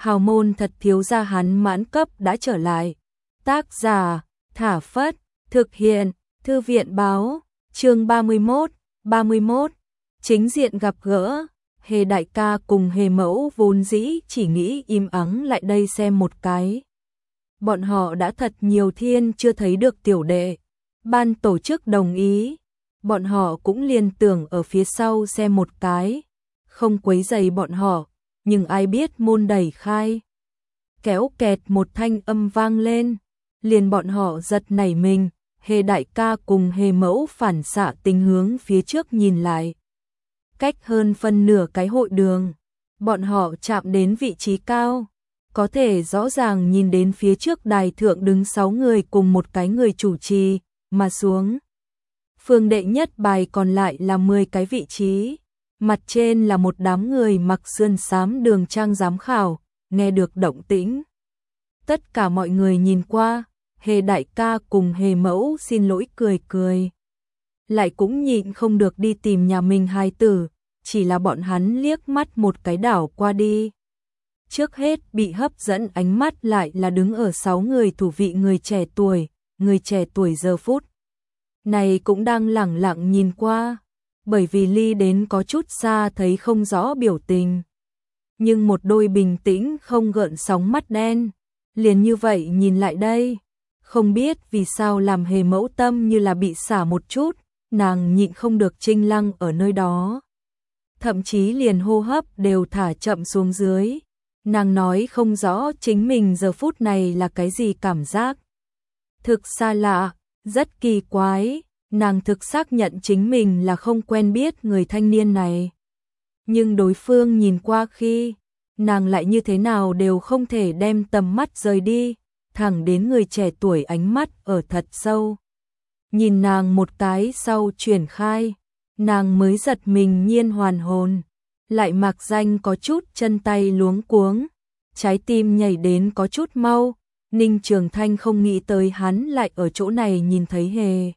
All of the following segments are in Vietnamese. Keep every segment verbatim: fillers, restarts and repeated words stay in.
hào môn thật thiếu gia hắn mãn cấp đã trở lại. Tác giả, Thả Phất, thực hiện, Thư viện báo, chương ba mươi mốt, ba mươi mốt, chính diện gặp gỡ. Hề đại ca cùng Hề mẫu vốn dĩ chỉ nghĩ im ắng lại đây xem một cái. Bọn họ đã thật nhiều thiên chưa thấy được tiểu đệ. Ban tổ chức đồng ý, bọn họ cũng liền tưởng ở phía sau xem một cái, không quấy rầy bọn họ, nhưng ai biết môn đẩy khai. Kéo kẹt một thanh âm vang lên, liền bọn họ giật nảy mình, Hề đại ca cùng Hề mẫu phản xạ tình hướng phía trước nhìn lại. Cách hơn phân nửa cái hội đường, bọn họ chạm đến vị trí cao, có thể rõ ràng nhìn đến phía trước đài thượng đứng sáu người cùng một cái người chủ trì, mà xuống. Phương đệ nhất bài còn lại là mười cái vị trí, mặt trên là một đám người mặc sườn xám đường trang giám khảo, nghe được động tĩnh. Tất cả mọi người nhìn qua, Hề đại ca cùng Hề mẫu xin lỗi cười cười. Lại cũng nhịn không được đi tìm nhà mình hài tử, chỉ là bọn hắn liếc mắt một cái đảo qua đi. Trước hết bị hấp dẫn ánh mắt lại là đứng ở sáu người thủ vị người trẻ tuổi, người trẻ tuổi giờ phút này cũng đang lẳng lặng nhìn qua, bởi vì ly đến có chút xa thấy không rõ biểu tình. Nhưng một đôi bình tĩnh không gợn sóng mắt đen, liền như vậy nhìn lại đây, không biết vì sao làm Hề mẫu tâm như là bị xả một chút, nàng nhịn không được chinh lăng ở nơi đó. Thậm chí liền hô hấp đều thả chậm xuống dưới. Nàng nói không rõ chính mình giờ phút này là cái gì cảm giác. Thực xa lạ, rất kỳ quái, nàng thực xác nhận chính mình là không quen biết người thanh niên này. Nhưng đối phương nhìn qua khi, nàng lại như thế nào đều không thể đem tầm mắt rời đi, thẳng đến người trẻ tuổi ánh mắt ở thật sâu. Nhìn nàng một cái sau chuyển khai, nàng mới giật mình nhiên hoàn hồn. Lại mạc danh có chút chân tay luống cuống, trái tim nhảy đến có chút mau. Ninh Trường Thanh không nghĩ tới hắn lại ở chỗ này nhìn thấy Hề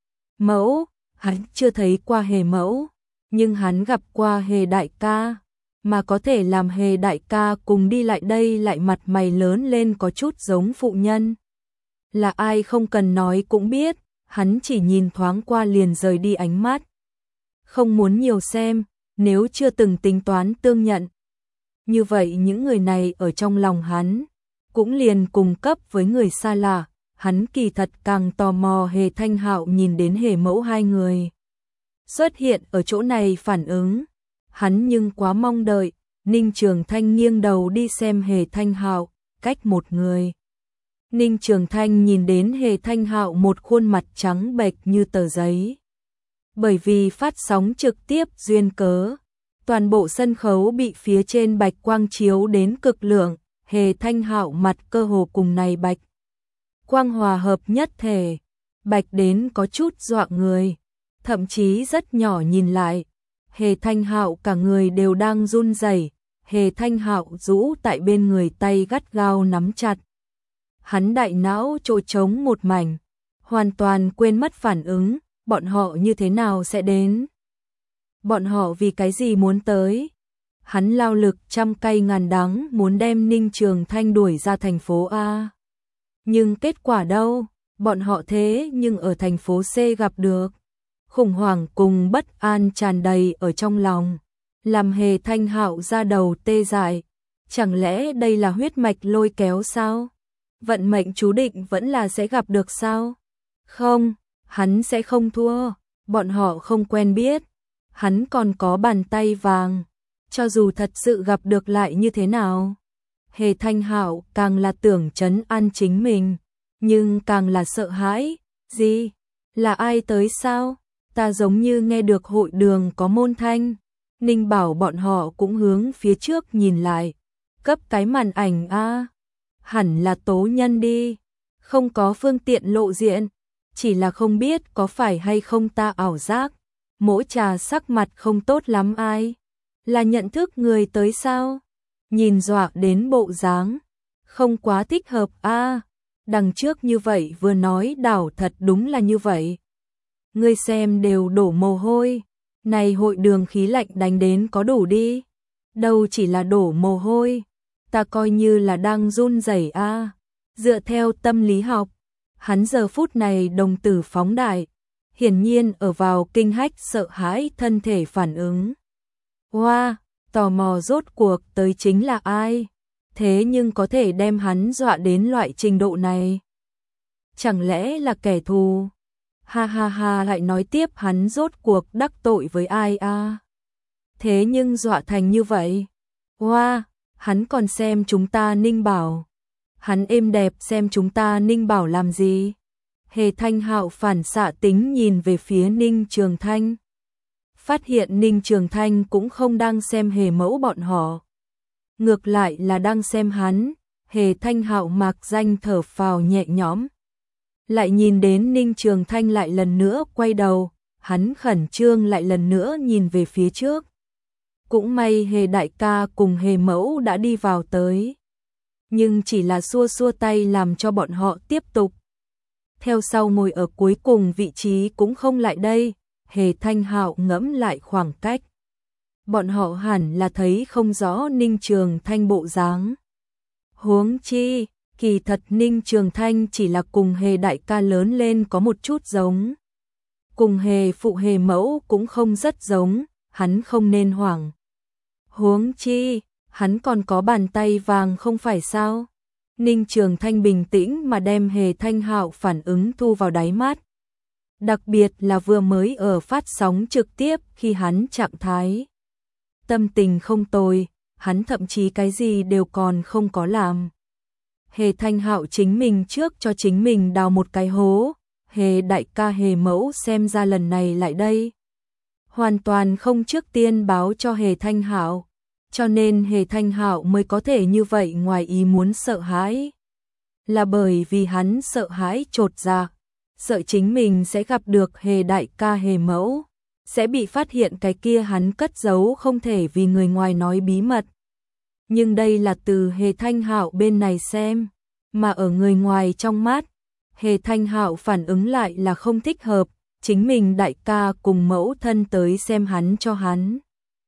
mẫu, hắn chưa thấy qua Hề mẫu, nhưng hắn gặp qua Hề đại ca, mà có thể làm Hề đại ca cùng đi lại đây lại mặt mày lớn lên có chút giống phụ nhân. Là ai không cần nói cũng biết, hắn chỉ nhìn thoáng qua liền rời đi ánh mắt. Không muốn nhiều xem, nếu chưa từng tính toán tương nhận. Như vậy những người này ở trong lòng hắn, cũng liền cùng cấp với người xa lạ, hắn kỳ thật càng tò mò Hề Thanh Hạo nhìn đến Hề mẫu hai người. Xuất hiện ở chỗ này phản ứng, hắn nhưng quá mong đợi, Ninh Trường Thanh nghiêng đầu đi xem Hề Thanh Hạo, cách một người. Ninh Trường Thanh nhìn đến Hề Thanh Hạo một khuôn mặt trắng bệch như tờ giấy. Bởi vì phát sóng trực tiếp duyên cớ, toàn bộ sân khấu bị phía trên bạch quang chiếu đến cực lượng, Hề Thanh Hạo mặt cơ hồ cùng này bạch quang hòa hợp nhất thể, bạch đến có chút dọa người, thậm chí rất nhỏ nhìn lại, Hề Thanh Hạo cả người đều đang run rẩy, Hề Thanh Hạo rũ tại bên người tay gắt gao nắm chặt. Hắn đại não trôi trống một mảnh, hoàn toàn quên mất phản ứng, bọn họ như thế nào sẽ đến? Bọn họ vì cái gì muốn tới? Hắn lao lực trăm cây ngàn đắng muốn đem Ninh Trường Thanh đuổi ra thành phố A. Nhưng kết quả đâu? Bọn họ thế nhưng ở thành phố C gặp được. Khủng hoảng cùng bất an tràn đầy ở trong lòng, làm Hề Thanh Hạo ra đầu tê dại. Chẳng lẽ đây là huyết mạch lôi kéo sao? Vận mệnh chú định vẫn là sẽ gặp được sao? Không, hắn sẽ không thua, bọn họ không quen biết. Hắn còn có bàn tay vàng, cho dù thật sự gặp được lại như thế nào? Hề Thanh Hạo càng là tưởng trấn an chính mình, nhưng càng là sợ hãi. Gì? Là ai tới sao? Ta giống như nghe được hội đường có môn thanh. Ninh bảo bọn họ cũng hướng phía trước nhìn lại. Cấp cái màn ảnh a, hẳn là tố nhân đi, không có phương tiện lộ diện, chỉ là không biết có phải hay không ta ảo giác. Mỗi trà sắc mặt không tốt lắm ai? Là nhận thức người tới sao? Nhìn dọa đến bộ dáng, không quá thích hợp a. Đằng trước như vậy vừa nói đảo thật đúng là như vậy. Ngươi xem đều đổ mồ hôi, này hội đường khí lạnh đánh đến có đủ đi. Đâu chỉ là đổ mồ hôi, ta coi như là đang run rẩy a. À. Dựa theo tâm lý học, hắn giờ phút này đồng tử phóng đại, hiển nhiên ở vào kinh hách sợ hãi thân thể phản ứng. Hoa, wow, tò mò rốt cuộc tới chính là ai? Thế nhưng có thể đem hắn dọa đến loại trình độ này. Chẳng lẽ là kẻ thù? Ha ha ha, lại nói tiếp hắn rốt cuộc đắc tội với ai a? À? Thế nhưng dọa thành như vậy. Hoa, wow, hắn còn xem chúng ta Ninh Bảo. Hắn êm đẹp xem chúng ta Ninh Bảo làm gì? Hề Thanh Hạo phản xạ tính nhìn về phía Ninh Trường Thanh. Phát hiện Ninh Trường Thanh cũng không đang xem Hề Mẫu bọn họ. Ngược lại là đang xem hắn. Hề Thanh Hạo mạc danh thở phào nhẹ nhõm. Lại nhìn đến Ninh Trường Thanh lại lần nữa quay đầu. Hắn khẩn trương lại lần nữa nhìn về phía trước. Cũng may Hề đại ca cùng Hề Mẫu đã đi vào tới. Nhưng chỉ là xua xua tay làm cho bọn họ tiếp tục. Theo sau ngồi ở cuối cùng vị trí cũng không lại đây. Hề Thanh Hạo ngẫm lại khoảng cách. Bọn họ hẳn là thấy không rõ Ninh Trường Thanh bộ dáng. Huống chi, kỳ thật Ninh Trường Thanh chỉ là cùng Hề đại ca lớn lên có một chút giống. Cùng Hề phụ Hề mẫu cũng không rất giống, hắn không nên hoảng. Huống chi, hắn còn có bàn tay vàng không phải sao? Ninh Trường Thanh bình tĩnh mà đem Hề Thanh Hạo phản ứng thu vào đáy mắt. Đặc biệt là vừa mới ở phát sóng trực tiếp khi hắn trạng thái tâm tình không tồi, hắn thậm chí cái gì đều còn không có làm. Hề Thanh Hạo chính mình trước cho chính mình đào một cái hố, Hề đại ca Hề mẫu xem ra lần này lại đây. Hoàn toàn không trước tiên báo cho Hề Thanh Hạo, cho nên Hề Thanh Hạo mới có thể như vậy ngoài ý muốn sợ hãi. Là bởi vì hắn sợ hãi chột dạ, sợ chính mình sẽ gặp được Hề đại ca Hề mẫu, sẽ bị phát hiện cái kia hắn cất giấu không thể vì người ngoài nói bí mật. Nhưng đây là từ Hề Thanh Hạo bên này xem, mà ở người ngoài trong mắt, Hề Thanh Hạo phản ứng lại là không thích hợp, chính mình đại ca cùng mẫu thân tới xem hắn cho hắn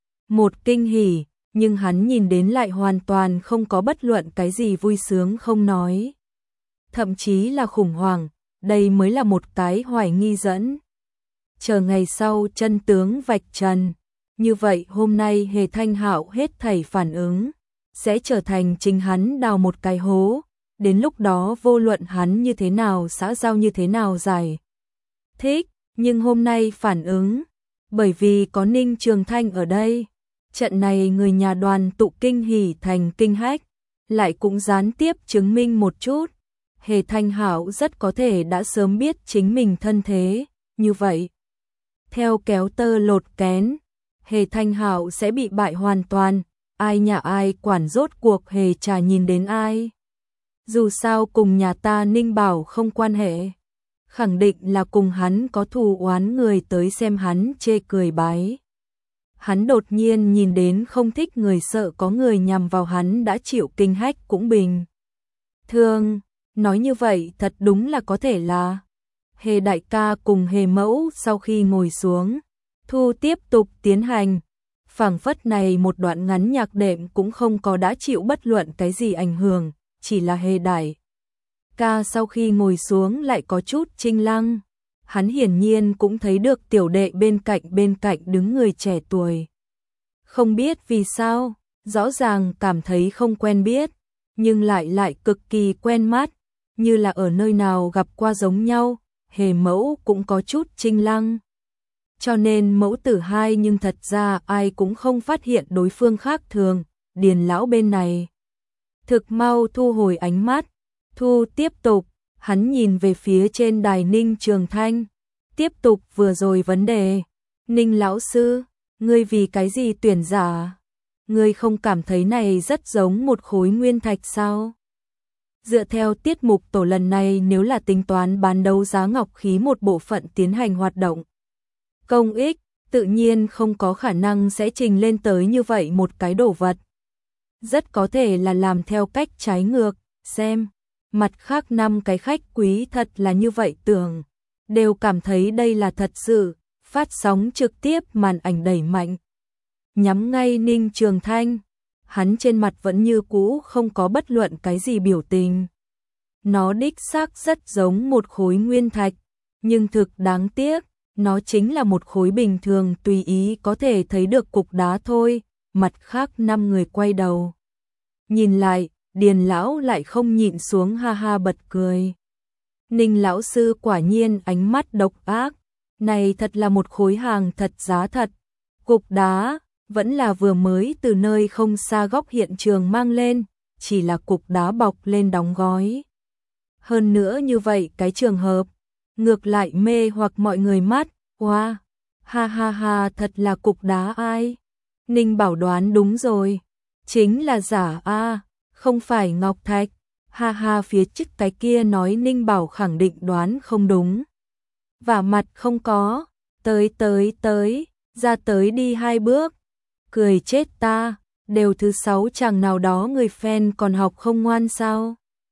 một kinh hỉ, nhưng hắn nhìn đến lại hoàn toàn không có bất luận cái gì vui sướng không nói. Thậm chí là khủng hoảng, đây mới là một cái hoài nghi dẫn. Chờ ngày sau chân tướng vạch trần, như vậy hôm nay Hề Thanh Hạo hết thảy phản ứng, sẽ trở thành chính hắn đào một cái hố, đến lúc đó vô luận hắn như thế nào xã giao như thế nào giải thích, nhưng hôm nay phản ứng, bởi vì có Ninh Trường Thanh ở đây, trận này người nhà đoàn tụ kinh hỉ thành kinh hách, lại cũng gián tiếp chứng minh một chút, Hề Thanh Hạo rất có thể đã sớm biết chính mình thân thế, như vậy. Theo kéo tơ lột kén, Hề Thanh Hạo sẽ bị bại hoàn toàn, ai nhà ai quản rốt cuộc Hề Trà nhìn đến ai. Dù sao cùng nhà ta Ninh Bảo không quan hệ, khẳng định là cùng hắn có thù oán người tới xem hắn chê cười bái. Hắn đột nhiên nhìn đến không thích người sợ có người nhằm vào hắn đã chịu kinh hách cũng bình thường, nói như vậy thật đúng là có thể là. Hề đại ca cùng Hề mẫu sau khi ngồi xuống, thu tiếp tục tiến hành, phảng phất này một đoạn ngắn nhạc đệm cũng không có đã chịu bất luận cái gì ảnh hưởng, chỉ là Hề đại ca sau khi ngồi xuống lại có chút chinh lăng. Hắn hiển nhiên cũng thấy được tiểu đệ bên cạnh bên cạnh đứng người trẻ tuổi. Không biết vì sao, rõ ràng cảm thấy không quen biết, nhưng lại lại cực kỳ quen mắt, như là ở nơi nào gặp qua giống nhau. Hề mẫu cũng có chút chinh lăng. Cho nên mẫu tử hai nhưng thật ra ai cũng không phát hiện đối phương khác thường, Điền lão bên này thực mau thu hồi ánh mắt, thu tiếp tục, hắn nhìn về phía trên đài Ninh Trường Thanh, tiếp tục vừa rồi vấn đề. Ninh lão sư, ngươi vì cái gì tuyển giả? Ngươi không cảm thấy này rất giống một khối nguyên thạch sao? Dựa theo tiết mục tổ lần này nếu là tính toán bán đấu giá ngọc khí một bộ phận tiến hành hoạt động công ích, tự nhiên không có khả năng sẽ trình lên tới như vậy một cái đồ vật. Rất có thể là làm theo cách trái ngược, xem. Mặt khác năm cái khách quý thật là như vậy tưởng, đều cảm thấy đây là thật sự, phát sóng trực tiếp màn ảnh đẩy mạnh. Nhắm ngay Ninh Trường Thanh, hắn trên mặt vẫn như cũ không có bất luận cái gì biểu tình. Nó đích xác rất giống một khối nguyên thạch, nhưng thực đáng tiếc, nó chính là một khối bình thường tùy ý có thể thấy được cục đá thôi. Mặt khác năm người quay đầu nhìn lại, Điền lão lại không nhịn xuống ha ha bật cười. Ninh lão sư quả nhiên ánh mắt độc ác, này thật là một khối hàng thật giá thật. Cục đá vẫn là vừa mới từ nơi không xa góc hiện trường mang lên, chỉ là cục đá bọc lên đóng gói. Hơn nữa như vậy cái trường hợp, ngược lại mê hoặc mọi người mắt, wow, ha ha ha thật là cục đá ai? Ninh Bảo đoán đúng rồi, chính là giả a, không phải ngọc thạch, ha ha phía trước cái kia nói Ninh Bảo khẳng định đoán không đúng. Vả mặt không có, tới tới tới, ra tới đi hai bước, cười chết ta, đều thứ sáu chẳng nào đó người fan còn học không ngoan sao?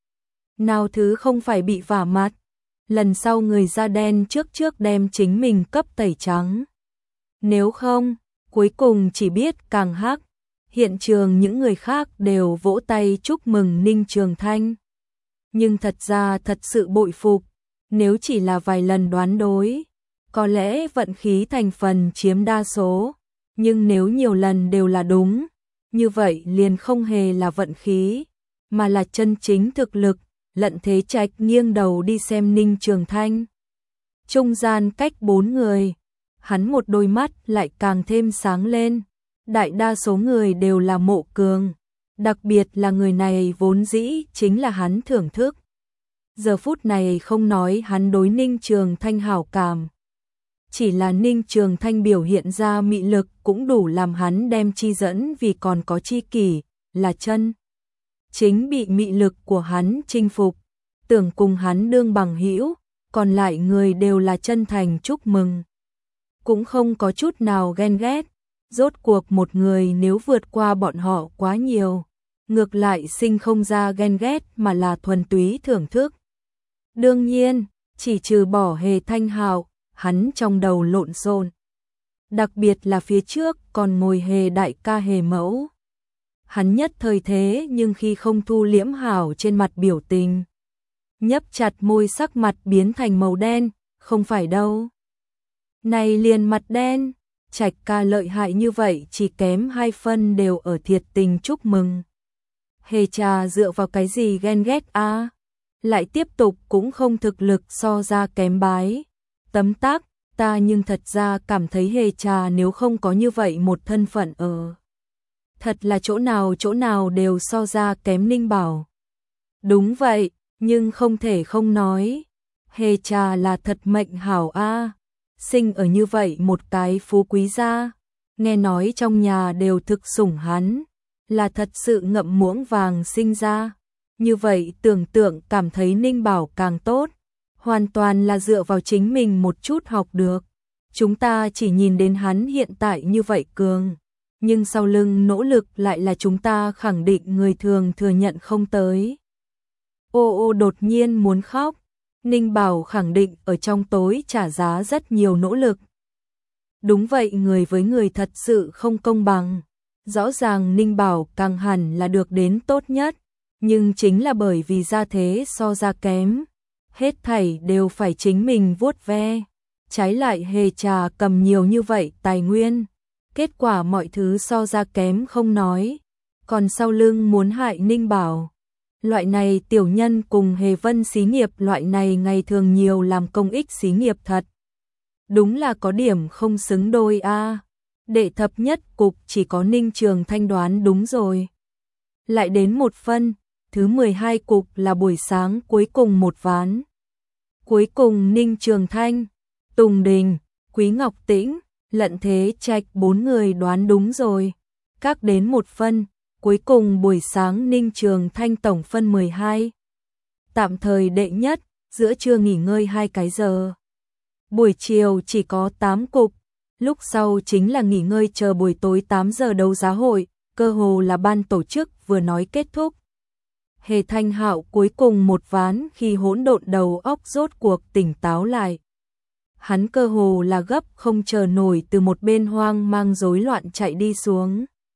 Nào thứ không phải bị vả mặt, lần sau người da đen trước trước đem chính mình cấp tẩy trắng. Nếu không, cuối cùng chỉ biết càng hắc. Hiện trường những người khác đều vỗ tay chúc mừng Ninh Trường Thanh. Nhưng thật ra thật sự bội phục, nếu chỉ là vài lần đoán đối, có lẽ vận khí thành phần chiếm đa số, nhưng nếu nhiều lần đều là đúng, như vậy liền không hề là vận khí, mà là chân chính thực lực. Lận Thế Trạch nghiêng đầu đi xem Ninh Trường Thanh. Trung gian cách bốn người, hắn một đôi mắt lại càng thêm sáng lên. Đại đa số người đều là Mộ Cường, đặc biệt là người này vốn dĩ chính là hắn thưởng thức. Giờ phút này không nói hắn đối Ninh Trường Thanh hảo cảm, chỉ là Ninh Trường Thanh biểu hiện ra mị lực cũng đủ làm hắn đem chi dẫn vì còn có chi kỷ, là chân chính bị mị lực của hắn chinh phục, tưởng cùng hắn đương bằng hữu, còn lại người đều là chân thành chúc mừng. Cũng không có chút nào ghen ghét, rốt cuộc một người nếu vượt qua bọn họ quá nhiều, ngược lại sinh không ra ghen ghét mà là thuần túy thưởng thức. Đương nhiên, chỉ trừ bỏ Hề Thanh Hạo, hắn trong đầu lộn xộn. Đặc biệt là phía trước còn ngồi Hề đại ca Hề mẫu. Hắn nhất thời thế nhưng khi không thu liễm hảo trên mặt biểu tình, nhấp chặt môi sắc mặt biến thành màu đen, không phải đâu. Này liền mặt đen, Trạch ca lợi hại như vậy chỉ kém hai phân đều ở thiệt tình chúc mừng. Hề trà dựa vào cái gì ghen ghét a? À? Lại tiếp tục cũng không thực lực so ra kém bái. Tấm tắc, ta nhưng thật ra cảm thấy Hề trà nếu không có như vậy một thân phận ở. Thật là chỗ nào chỗ nào đều so ra kém Ninh Bảo. Đúng vậy, nhưng không thể không nói. Hề trà là thật mệnh hảo a, à. Sinh ở như vậy một cái phú quý gia, nghe nói trong nhà đều thực sủng hắn, là thật sự ngậm muỗng vàng sinh ra. Như vậy tưởng tượng cảm thấy Ninh Bảo càng tốt, hoàn toàn là dựa vào chính mình một chút học được. Chúng ta chỉ nhìn đến hắn hiện tại như vậy cường, nhưng sau lưng nỗ lực lại là chúng ta khẳng định người thường thừa nhận không tới. Ô ô đột nhiên muốn khóc. Ninh Bảo khẳng định ở trong tối trả giá rất nhiều nỗ lực. Đúng vậy, người với người thật sự không công bằng. Rõ ràng Ninh Bảo càng hẳn là được đến tốt nhất, nhưng chính là bởi vì gia thế so ra kém, hết thảy đều phải chính mình vuốt ve. Trái lại Hề trà cầm nhiều như vậy tài nguyên, kết quả mọi thứ so ra kém không nói, còn sau lưng muốn hại Ninh Bảo. Loại này tiểu nhân cùng Hề Vân xí nghiệp loại này ngày thường nhiều làm công ích xí nghiệp thật. Đúng là có điểm không xứng đôi a. À. Đệ thập nhất cục chỉ có Ninh Trường Thanh đoán đúng rồi. Lại đến một phân, thứ mười hai cục là buổi sáng cuối cùng một ván. Cuối cùng Ninh Trường Thanh, Tùng Đình, Quý Ngọc Tĩnh, Lận Thế Trạch bốn người đoán đúng rồi. Các đến một phân. Cuối cùng buổi sáng Ninh Trường Thanh tổng phân mười hai. Tạm thời đệ nhất, giữa trưa nghỉ ngơi hai cái giờ. Buổi chiều chỉ có tám cục, lúc sau chính là nghỉ ngơi chờ buổi tối tám giờ đấu giá hội, cơ hồ là ban tổ chức vừa nói kết thúc. Hề Thanh Hạo cuối cùng một ván khi hỗn độn đầu óc rốt cuộc tỉnh táo lại. Hắn cơ hồ là gấp không chờ nổi từ một bên hoang mang rối loạn chạy đi xuống.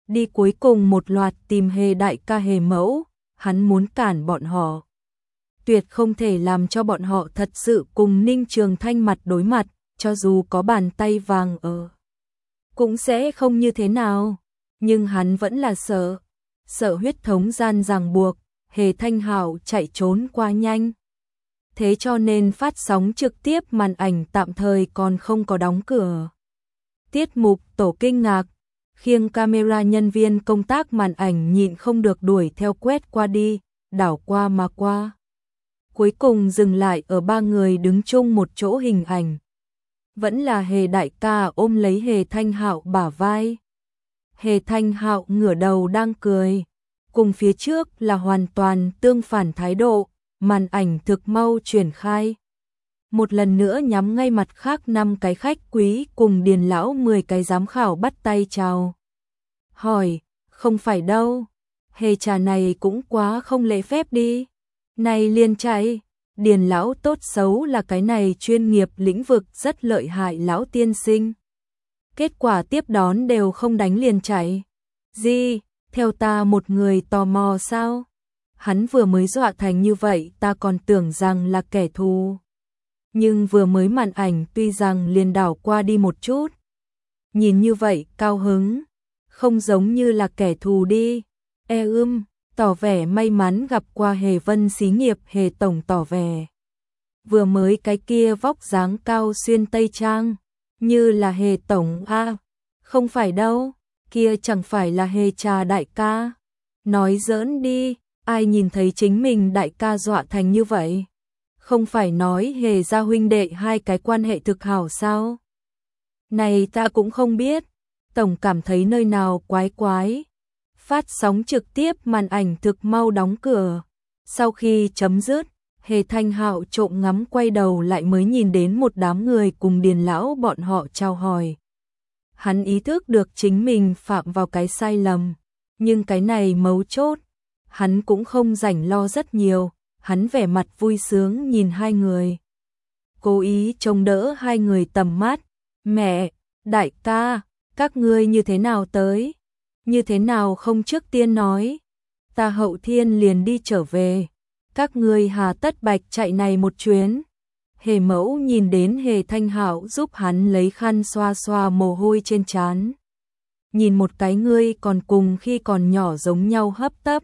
đi cuối cùng một loạt tìm Hề đại ca Hề mẫu, hắn muốn cản bọn họ. Tuyệt không thể làm cho bọn họ thật sự cùng Ninh Trường Thanh mặt đối mặt, cho dù có bàn tay vàng ở. Cũng sẽ không như thế nào, nhưng hắn vẫn là sợ, sợ huyết thống gian ràng buộc, Hề Thanh Hạo chạy trốn quá nhanh. Thế cho nên phát sóng trực tiếp màn ảnh tạm thời còn không có đóng cửa. Tiết mục tổ kinh ngạc, khiêng camera nhân viên công tác màn ảnh nhịn không được đuổi theo quét qua đi, đảo qua mà qua. Cuối cùng dừng lại ở ba người đứng chung một chỗ hình ảnh. Vẫn là Hề đại ca ôm lấy Hề Thanh Hạo bả vai. Hề Thanh Hạo ngửa đầu đang cười. Cùng phía trước là hoàn toàn tương phản thái độ, màn ảnh thực mau chuyển khai. Một lần nữa nhắm ngay mặt khác năm cái khách quý cùng Điền lão mười cái giám khảo bắt tay chào. Hỏi, không phải đâu, Hề trà này cũng quá không lễ phép đi. Này liền chạy, Điền lão tốt xấu là cái này chuyên nghiệp lĩnh vực rất lợi hại lão tiên sinh. Kết quả tiếp đón đều không đánh liền chạy. Gì, theo ta một người tò mò sao? Hắn vừa mới dọa thành như vậy ta còn tưởng rằng là kẻ thù. Nhưng vừa mới màn ảnh tuy rằng liền đảo qua đi một chút. Nhìn như vậy cao hứng, không giống như là kẻ thù đi. E ưm, tỏ vẻ may mắn gặp qua Hề Vân xí nghiệp Hề tổng tỏ vẻ. Vừa mới cái kia vóc dáng cao xuyên tây trang, như là Hề tổng a, à, không phải đâu, kia chẳng phải là Hề trà đại ca. Nói giỡn đi, ai nhìn thấy chính mình đại ca dọa thành như vậy? Không phải nói Hề gia huynh đệ hai cái quan hệ thực hảo sao? Này ta cũng không biết, tổng cảm thấy nơi nào quái quái. Phát sóng trực tiếp màn ảnh thực mau đóng cửa. Sau khi chấm dứt, Hề Thanh Hạo trộm ngắm quay đầu lại mới nhìn đến một đám người cùng Điền lão bọn họ chào hỏi. Hắn ý thức được chính mình phạm vào cái sai lầm, nhưng cái này mấu chốt, hắn cũng không rảnh lo rất nhiều, hắn vẻ mặt vui sướng nhìn hai người. Cố ý trông đỡ hai người tầm mắt, mẹ, đại ca, các ngươi như thế nào tới? Như thế nào không trước tiên nói? Ta hậu thiên liền đi trở về, các ngươi hà tất bạch chạy này một chuyến. Hề mẫu nhìn đến Hề Thanh Hạo giúp hắn lấy khăn xoa xoa mồ hôi trên trán. Nhìn một cái ngươi còn cùng khi còn nhỏ giống nhau hấp tấp.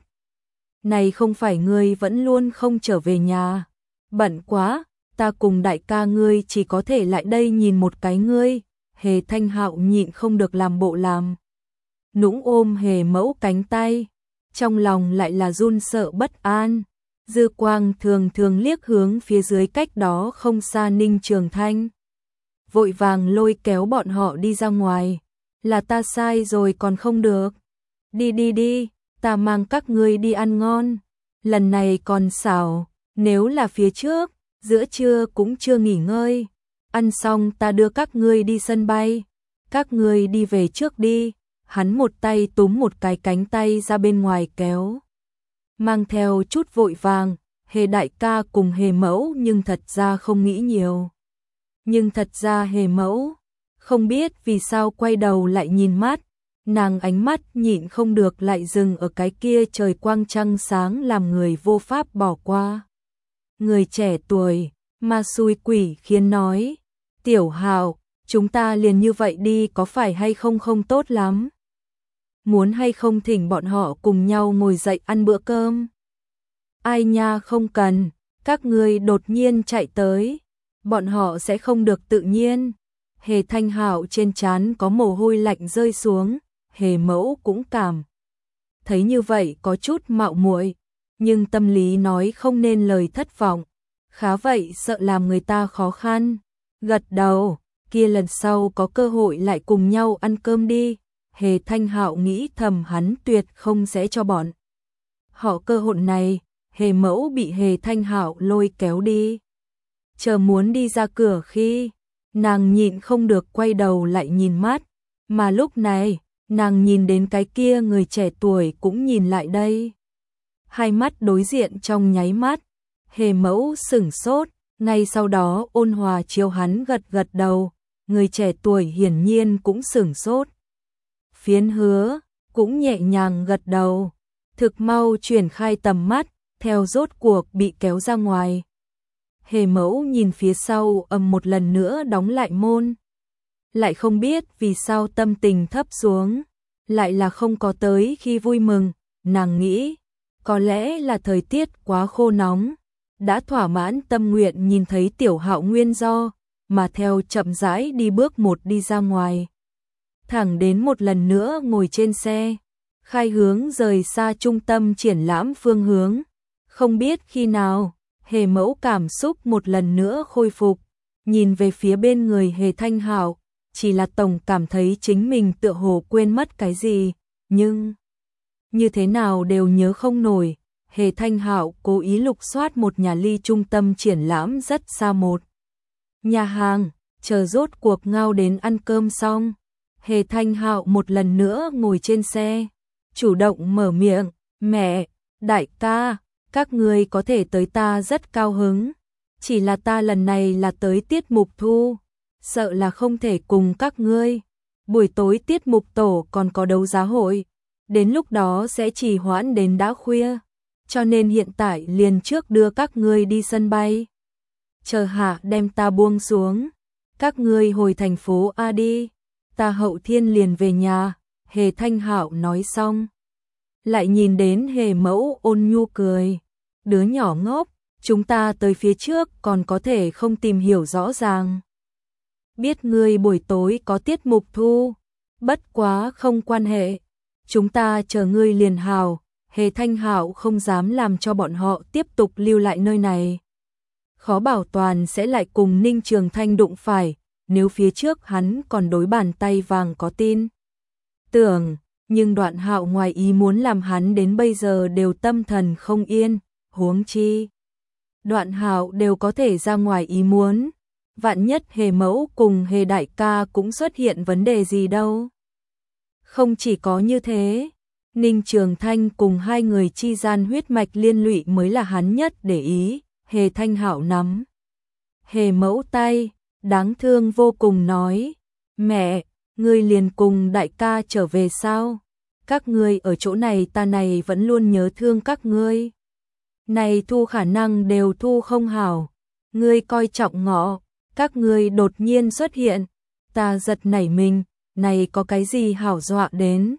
Này không phải ngươi vẫn luôn không trở về nhà. Bận quá, ta cùng đại ca ngươi chỉ có thể lại đây nhìn một cái ngươi. Hề Thanh Hạo nhịn không được làm bộ làm. Nũng ôm Hề mẫu cánh tay, trong lòng lại là run sợ bất an. Dư quang thường thường liếc hướng phía dưới cách đó không xa Ninh Trường Thanh. Vội vàng lôi kéo bọn họ đi ra ngoài. Là ta sai rồi còn không được. Đi đi đi, ta mang các ngươi đi ăn ngon. Lần này còn xảo, nếu là phía trước, giữa trưa cũng chưa nghỉ ngơi. Ăn xong ta đưa các ngươi đi sân bay. Các ngươi đi về trước đi. Hắn một tay túm một cái cánh tay ra bên ngoài kéo. Mang theo chút vội vàng, Hề đại ca cùng Hề mẫu nhưng thật ra không nghĩ nhiều. Nhưng thật ra Hề mẫu, không biết vì sao quay đầu lại nhìn mắt, nàng ánh mắt nhịn không được lại dừng ở cái kia trời quang trăng sáng làm người vô pháp bỏ qua. Người trẻ tuổi, ma xui quỷ khiến nói, Tiểu Hạo, chúng ta liền như vậy đi có phải hay không không tốt lắm? Muốn hay không thỉnh bọn họ cùng nhau ngồi dậy ăn bữa cơm? Ai nha không cần, các ngươi đột nhiên chạy tới, bọn họ sẽ không được tự nhiên. Hề Thanh Hạo trên trán có mồ hôi lạnh rơi xuống, Hề mẫu cũng cảm thấy như vậy có chút mạo muội, nhưng tâm lý nói không nên lời thất vọng. Khá vậy sợ làm người ta khó khăn. Gật đầu, kia lần sau có cơ hội lại cùng nhau ăn cơm đi. Hề Thanh Hạo nghĩ thầm hắn tuyệt không sẽ cho bọn họ cơ hội này. Hề mẫu bị Hề Thanh Hạo lôi kéo đi. Chờ muốn đi ra cửa khi, nàng nhịn không được quay đầu lại nhìn mắt. Mà lúc này, nàng nhìn đến cái kia người trẻ tuổi cũng nhìn lại đây. Hai mắt đối diện trong nháy mắt. Hề mẫu sửng sốt, ngay sau đó ôn hòa chiều hắn gật gật đầu. Người trẻ tuổi hiển nhiên cũng sửng sốt. Phiến hứa, cũng nhẹ nhàng gật đầu, thực mau chuyển khai tầm mắt, theo rốt cuộc bị kéo ra ngoài. Hề Mẫu nhìn phía sau ầm một lần nữa đóng lại môn. Lại không biết vì sao tâm tình thấp xuống, lại là không có tới khi vui mừng, nàng nghĩ, có lẽ là thời tiết quá khô nóng, đã thỏa mãn tâm nguyện nhìn thấy Tiểu Hạo nguyên do, mà theo chậm rãi đi bước một đi ra ngoài. Thẳng đến một lần nữa ngồi trên xe, khai hướng rời xa trung tâm triển lãm phương hướng. Không biết khi nào, Hề Mẫu cảm xúc một lần nữa khôi phục, nhìn về phía bên người Hề Thanh Hạo, chỉ là tổng cảm thấy chính mình tựa hồ quên mất cái gì, nhưng như thế nào đều nhớ không nổi. Hề Thanh Hạo cố ý lục soát một nhà ly trung tâm triển lãm rất xa một nhà hàng, chờ rốt cuộc ngao đến ăn cơm xong. Hề Thanh Hạo một lần nữa ngồi trên xe, chủ động mở miệng, mẹ, đại ca, các ngươi có thể tới ta rất cao hứng, chỉ là ta lần này là tới tiết mục thu, sợ là không thể cùng các ngươi. Buổi tối tiết mục tổ còn có đấu giá hội, đến lúc đó sẽ trì hoãn đến đã khuya, cho nên hiện tại liền trước đưa các ngươi đi sân bay. Chờ hạ đem ta buông xuống, các ngươi hồi thành phố A đi, ta hậu thiên liền về nhà. Hề Thanh Hạo nói xong, lại nhìn đến Hề Mẫu ôn nhu cười, đứa nhỏ ngốc, chúng ta tới phía trước còn có thể không tìm hiểu rõ ràng. Biết ngươi buổi tối có tiết mục thu, bất quá không quan hệ, chúng ta chờ ngươi liền hào. Hề Thanh Hạo không dám làm cho bọn họ tiếp tục lưu lại nơi này. Khó bảo toàn sẽ lại cùng Ninh Trường Thanh đụng phải, nếu phía trước hắn còn đối bàn tay vàng có tin tưởng, nhưng Đoạn Hạo ngoài ý muốn làm hắn đến bây giờ đều tâm thần không yên, huống chi Đoạn Hạo đều có thể ra ngoài ý muốn, vạn nhất Hề Mẫu cùng Hề đại ca cũng xuất hiện vấn đề gì đâu. Không chỉ có như thế, Ninh Trường Thanh cùng hai người chi gian huyết mạch liên lụy mới là hắn nhất để ý. Hề Thanh Hạo nắm Hề Mẫu tay, đáng thương vô cùng nói, mẹ, ngươi liền cùng đại ca trở về sao? Các ngươi ở chỗ này ta này vẫn luôn nhớ thương các ngươi. Này thu khả năng đều thu không hảo, ngươi coi trọng ngọ, các ngươi đột nhiên xuất hiện, ta giật nảy mình, này có cái gì hảo dọa đến.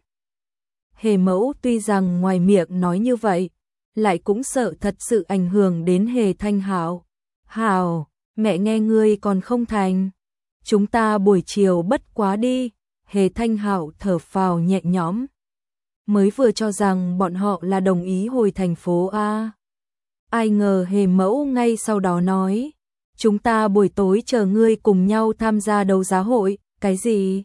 Hề Mẫu tuy rằng ngoài miệng nói như vậy, lại cũng sợ thật sự ảnh hưởng đến Hề Thanh Hạo. Hảo, mẹ nghe ngươi còn không thành, chúng ta buổi chiều bất quá đi. Hề Thanh Hạo thở phào nhẹ nhõm, mới vừa cho rằng bọn họ là đồng ý hồi thành phố A. Ai ngờ Hề Mẫu ngay sau đó nói, chúng ta buổi tối chờ ngươi cùng nhau tham gia đấu giá hội. Cái gì?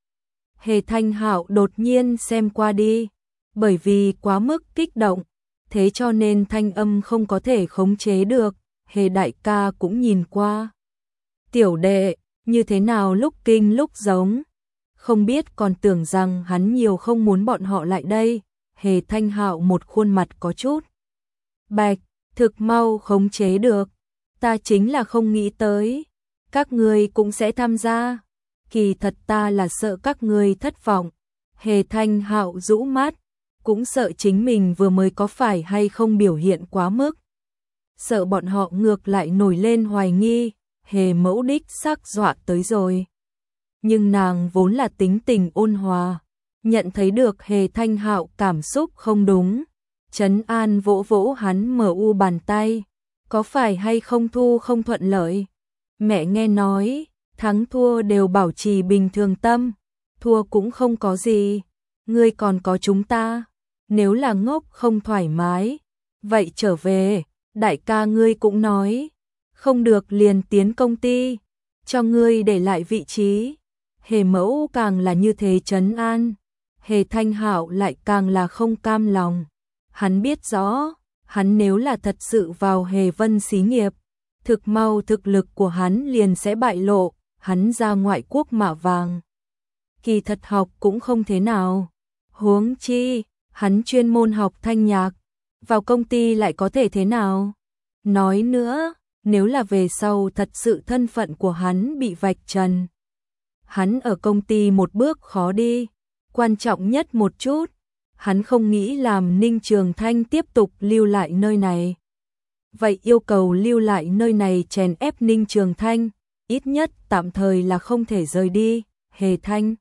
Hề Thanh Hạo đột nhiên xem qua đi, bởi vì quá mức kích động, thế cho nên thanh âm không có thể khống chế được. Hề đại ca cũng nhìn qua. Tiểu đệ, như thế nào lúc kinh lúc giống, không biết còn tưởng rằng hắn nhiều không muốn bọn họ lại đây. Hề Thanh Hạo một khuôn mặt có chút bạch, thực mau khống chế được, ta chính là không nghĩ tới các ngươi cũng sẽ tham gia, kỳ thật ta là sợ các ngươi thất vọng. Hề Thanh Hạo rũ mắt, cũng sợ chính mình vừa mới có phải hay không biểu hiện quá mức, sợ bọn họ ngược lại nổi lên hoài nghi. Hề Mẫu đích xác dọa tới rồi, nhưng nàng vốn là tính tình ôn hòa, nhận thấy được Hề Thanh Hạo cảm xúc không đúng, trấn an vỗ vỗ hắn mờ u bàn tay, có phải hay không thu không thuận lợi? Mẹ nghe nói, thắng thua đều bảo trì bình thường tâm, thua cũng không có gì, ngươi còn có chúng ta, nếu là ngốc không thoải mái, vậy trở về, đại ca ngươi cũng nói, không được liền tiến công ty, cho ngươi để lại vị trí. Hề Mẫu càng là như thế trấn an, Hề Thanh Hạo lại càng là không cam lòng. Hắn biết rõ, hắn nếu là thật sự vào Hề Vân xí nghiệp, thực mau thực lực của hắn liền sẽ bại lộ, hắn ra ngoại quốc mạ vàng. Kỳ thật học cũng không thế nào, huống chi, hắn chuyên môn học thanh nhạc, vào công ty lại có thể thế nào? Nói nữa, nếu là về sau thật sự thân phận của hắn bị vạch trần, hắn ở công ty một bước khó đi, quan trọng nhất một chút, hắn không nghĩ làm Ninh Trường Thanh tiếp tục lưu lại nơi này. Vậy yêu cầu lưu lại nơi này chèn ép Ninh Trường Thanh, ít nhất tạm thời là không thể rời đi. Hề Thanh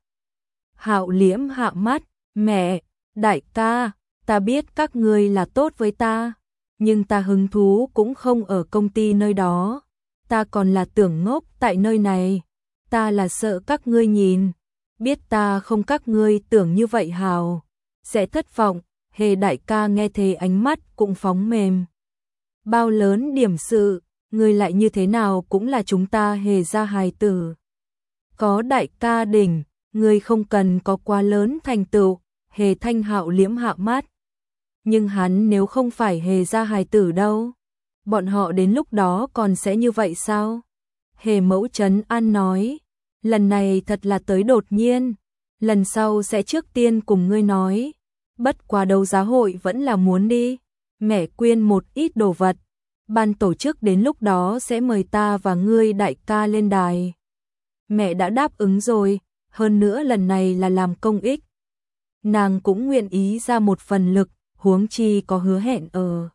Hạo liễm hạ mắt, mẹ, đại ca, ta biết các ngươi là tốt với ta, nhưng ta hứng thú cũng không ở công ty nơi đó, ta còn là tưởng ngốc tại nơi này, ta là sợ các ngươi nhìn, biết ta không các ngươi tưởng như vậy hào, sẽ thất vọng. Hề đại ca nghe thế ánh mắt cũng phóng mềm. Bao lớn điểm sự, ngươi lại như thế nào cũng là chúng ta Hề gia hài tử. Có đại ca đỉnh, ngươi không cần có quá lớn thành tựu. Hề Thanh Hạo liễm hạ mắt. Nhưng hắn nếu không phải Hề gia hài tử đâu, bọn họ đến lúc đó còn sẽ như vậy sao? Hề mẫu trấn an nói, lần này thật là tới đột nhiên, lần sau sẽ trước tiên cùng ngươi nói, bất quá đấu giá hội vẫn là muốn đi, mẹ quyên một ít đồ vật, ban tổ chức đến lúc đó sẽ mời ta và ngươi đại ca lên đài. Mẹ đã đáp ứng rồi, hơn nữa lần này là làm công ích. Nàng cũng nguyện ý ra một phần lực, huống chi có hứa hẹn ở.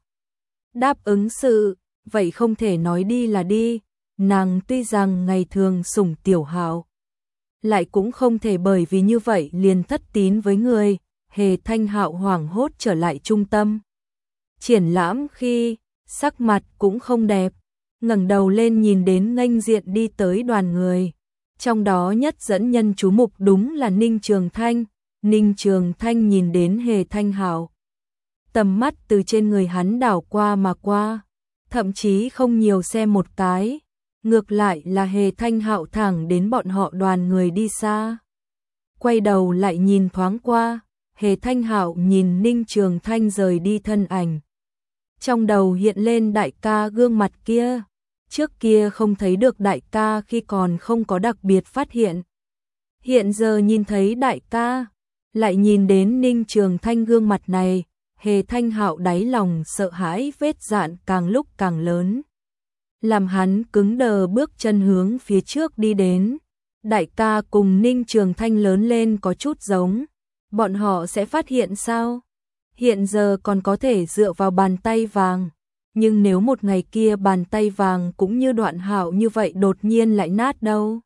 Đáp ứng sự, vậy không thể nói đi là đi, nàng tuy rằng ngày thường sủng Tiểu Hạo, lại cũng không thể bởi vì như vậy liền thất tín với người. Hề Thanh Hạo hoảng hốt trở lại trung tâm triển lãm khi sắc mặt cũng không đẹp, ngẩng đầu lên nhìn đến nghênh diện đi tới đoàn người, trong đó nhất dẫn nhân chú mục đúng là Ninh Trường Thanh. Ninh Trường Thanh nhìn đến Hề Thanh Hạo, tầm mắt từ trên người hắn đảo qua mà qua, thậm chí không nhiều xem một cái, ngược lại là Hề Thanh Hạo thẳng đến bọn họ đoàn người đi xa. Quay đầu lại nhìn thoáng qua, Hề Thanh Hạo nhìn Ninh Trường Thanh rời đi thân ảnh. Trong đầu hiện lên đại ca gương mặt kia, trước kia không thấy được đại ca khi còn không có đặc biệt phát hiện. Hiện giờ nhìn thấy đại ca, lại nhìn đến Ninh Trường Thanh gương mặt này, Hề Thanh Hạo đáy lòng sợ hãi vết dạn càng lúc càng lớn. Làm hắn cứng đờ bước chân hướng phía trước đi đến. Đại ca cùng Ninh Trường Thanh lớn lên có chút giống, bọn họ sẽ phát hiện sao? Hiện giờ còn có thể dựa vào bàn tay vàng, nhưng nếu một ngày kia bàn tay vàng cũng như Đoạn Hạo như vậy đột nhiên lại nát đâu?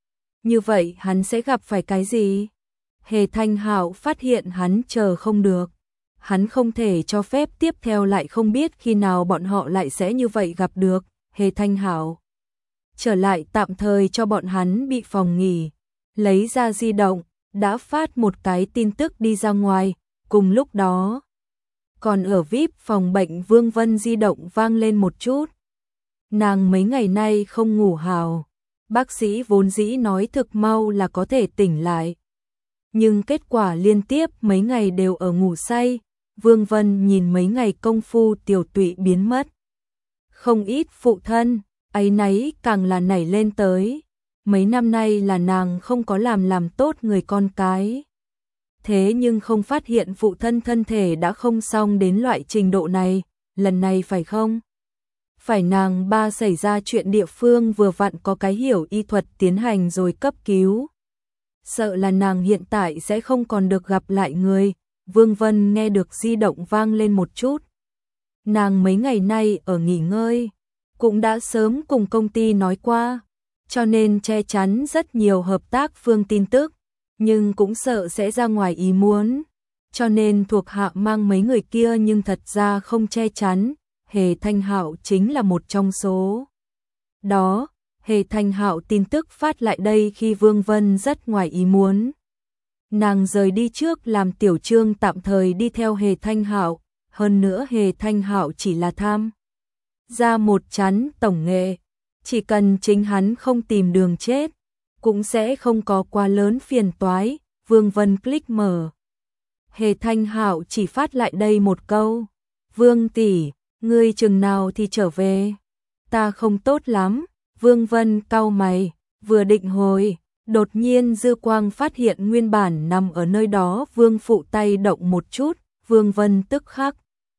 Như vậy hắn sẽ gặp phải cái gì? Hề Thanh Hạo phát hiện hắn chờ không được. Hắn không thể cho phép tiếp theo lại không biết khi nào bọn họ lại sẽ như vậy gặp được. Hề Thanh Hạo trở lại tạm thời cho bọn hắn bị phòng nghỉ, lấy ra di động, đã phát một cái tin tức đi ra ngoài. Cùng lúc đó, còn ở vi ai pi phòng bệnh Vương Vân di động vang lên một chút. Nàng mấy ngày nay không ngủ hào, bác sĩ vốn dĩ nói thực mau là có thể tỉnh lại. Nhưng kết quả liên tiếp mấy ngày đều ở ngủ say, Vương Vân nhìn mấy ngày công phu tiểu tụy biến mất. Không ít phụ thân, áy náy càng là nảy lên tới. Mấy năm nay là nàng không có làm làm tốt người con cái. Thế nhưng không phát hiện phụ thân thân thể đã không xong đến loại trình độ này, lần này phải không? Phải nàng ba xảy ra chuyện địa phương vừa vặn có cái hiểu y thuật tiến hành rồi cấp cứu. Sợ là nàng hiện tại sẽ không còn được gặp lại người. Vương Vân nghe được di động vang lên một chút. Nàng mấy ngày nay ở nghỉ ngơi, cũng đã sớm cùng công ty nói qua, cho nên che chắn rất nhiều hợp tác phương tin tức, nhưng cũng sợ sẽ ra ngoài ý muốn, cho nên thuộc hạ mang mấy người kia nhưng thật ra không che chắn. Hề Thanh Hạo chính là một trong số đó. Hề Thanh Hạo tin tức phát lại đây khi Vương Vân rất ngoài ý muốn. Nàng rời đi trước làm Tiểu Trương tạm thời đi theo Hề Thanh Hạo, hơn nữa Hề Thanh Hạo chỉ là tham ra một chắn tổng nghệ, chỉ cần chính hắn không tìm đường chết, cũng sẽ không có quá lớn phiền toái. Vương Vân click mở. Hề Thanh Hạo chỉ phát lại đây một câu, Vương tỷ, ngươi chừng nào thì trở về? Ta không tốt lắm. Vương Vân cau mày, vừa định hồi, đột nhiên dư quang phát hiện nguyên bản nằm ở nơi đó Vương phụ tay động một chút. Vương Vân tức khắc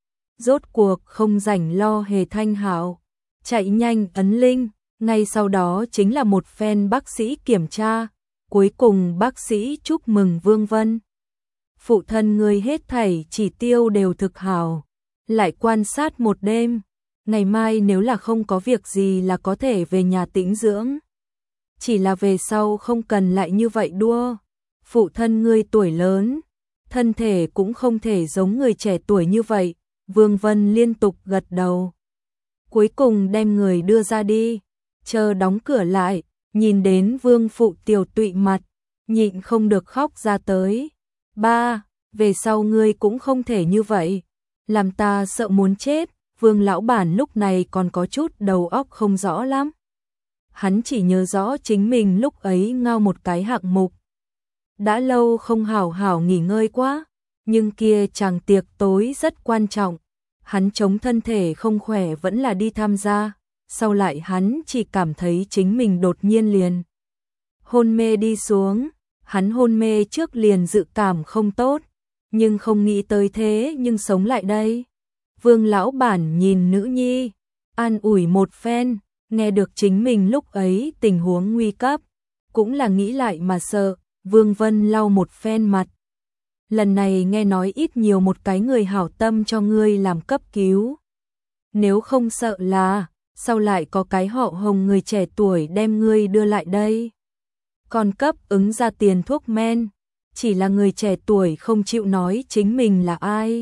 rốt cuộc không rảnh lo Hề Thanh Hạo, chạy nhanh ấn linh, ngay sau đó chính là một phen bác sĩ kiểm tra, cuối cùng bác sĩ chúc mừng Vương Vân phụ thân ngươi hết thảy chỉ tiêu đều thực hảo, lại quan sát một đêm, ngày mai nếu là không có việc gì là có thể về nhà tĩnh dưỡng. Chỉ là về sau không cần lại như vậy đua, phụ thân ngươi tuổi lớn, thân thể cũng không thể giống người trẻ tuổi như vậy. Vương Vân liên tục gật đầu. Cuối cùng đem người đưa ra đi, chờ đóng cửa lại, nhìn đến Vương phụ tiểu tụy mặt, nhịn không được khóc ra tới. Ba, về sau ngươi cũng không thể như vậy, làm ta sợ muốn chết. Vương lão bản lúc này còn có chút đầu óc không rõ lắm. Hắn chỉ nhớ rõ chính mình lúc ấy ngao một cái hạng mục. Đã lâu không hảo hảo nghỉ ngơi quá, nhưng kia chàng tiệc tối rất quan trọng. Hắn chống thân thể không khỏe vẫn là đi tham gia, sau lại hắn chỉ cảm thấy chính mình đột nhiên liền hôn mê đi xuống. Hắn hôn mê trước liền dự cảm không tốt, nhưng không nghĩ tới thế nhưng sống lại đây. Vương lão bản nhìn nữ nhi, an ủi một phen, nghe được chính mình lúc ấy tình huống nguy cấp, cũng là nghĩ lại mà sợ. Vương Vân lau một phen mặt. Lần này nghe nói ít nhiều một cái người hảo tâm cho ngươi làm cấp cứu. Nếu không sợ là, sao lại có cái họ Hồng người trẻ tuổi đem ngươi đưa lại đây. Còn cấp ứng ra tiền thuốc men, chỉ là người trẻ tuổi không chịu nói chính mình là ai.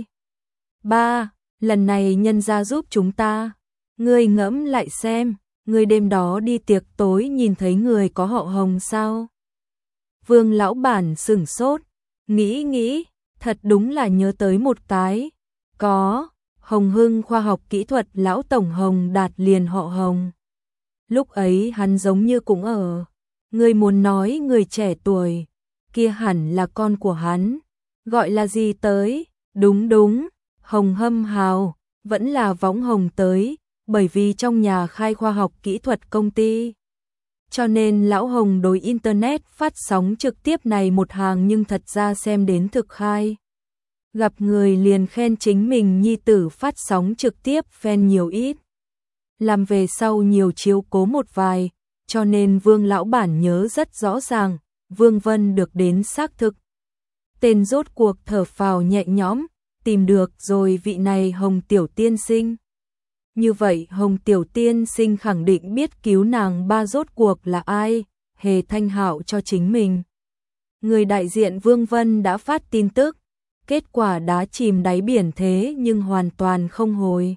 Ba, lần này nhân gia giúp chúng ta, ngươi ngẫm lại xem, ngươi đêm đó đi tiệc tối nhìn thấy người có họ Hồng sao? Vương lão bản sửng sốt, nghĩ nghĩ, thật đúng là nhớ tới một cái, có, Hồng Hưng khoa học kỹ thuật lão tổng Hồng Đạt liền họ Hồng. Lúc ấy hắn giống như cũng ở, ngươi muốn nói người trẻ tuổi, kia hẳn là con của hắn, gọi là gì tới, đúng đúng, Hồng Hâm Hào, vẫn là võng hồng tới, bởi vì trong nhà khai khoa học kỹ thuật công ty. Cho nên lão Hồng đối Internet phát sóng trực tiếp này một hàng nhưng thật ra xem đến thực khai. Gặp người liền khen chính mình nhi tử phát sóng trực tiếp fan nhiều ít. Làm về sau nhiều chiếu cố một vài, cho nên Vương lão bản nhớ rất rõ ràng, Vương Vân được đến xác thực. Tên rốt cuộc thở phào nhẹ nhõm, tìm được rồi vị này Hồng tiểu tiên sinh. Như vậy Hồng tiểu tiên sinh khẳng định biết cứu nàng ba rốt cuộc là ai, Hề Thanh Hạo cho chính mình. Người đại diện Vương Vân đã phát tin tức, kết quả đá chìm đáy biển thế nhưng hoàn toàn không hồi.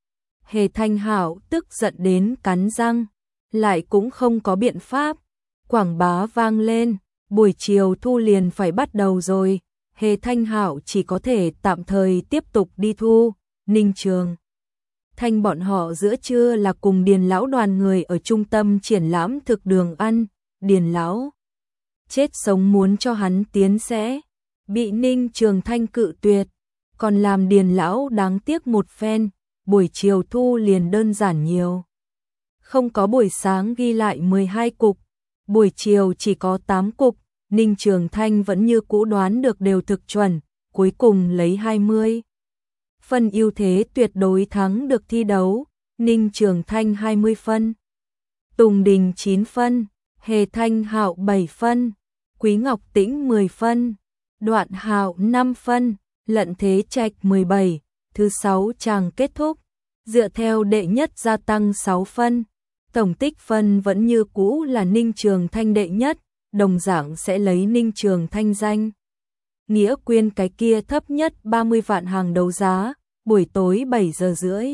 Hề Thanh Hạo tức giận đến cắn răng, lại cũng không có biện pháp. Quảng bá vang lên, buổi chiều thu liền phải bắt đầu rồi, Hề Thanh Hạo chỉ có thể tạm thời tiếp tục đi thu. Ninh Trường Thanh bọn họ giữa trưa là cùng Điền lão đoàn người ở trung tâm triển lãm thực đường ăn, Điền lão chết sống muốn cho hắn tiến sẽ, bị Ninh Trường Thanh cự tuyệt, còn làm Điền lão đáng tiếc một phen, buổi chiều thu liền đơn giản nhiều. Không có buổi sáng ghi lại mười hai cục, buổi chiều chỉ có tám cục, Ninh Trường Thanh vẫn như cũ đoán được đều thực chuẩn, cuối cùng lấy hai mươi phân ưu thế tuyệt đối thắng được thi đấu. Ninh Trường Thanh hai mươi phân, Tùng Đình chín phân, Hề Thanh Hạo bảy phân, Quý Ngọc Tĩnh mười phân, Đoạn Hạo năm phân, Lận Thế Trạch mười bảy. Thứ sáu chàng kết thúc, dựa theo đệ nhất gia tăng sáu phân, tổng tích phân vẫn như cũ là Ninh Trường Thanh đệ nhất, đồng dạng sẽ lấy Ninh Trường Thanh danh nghĩa quyên cái kia thấp nhất ba mươi vạn hàng đấu giá, buổi tối bảy giờ rưỡi.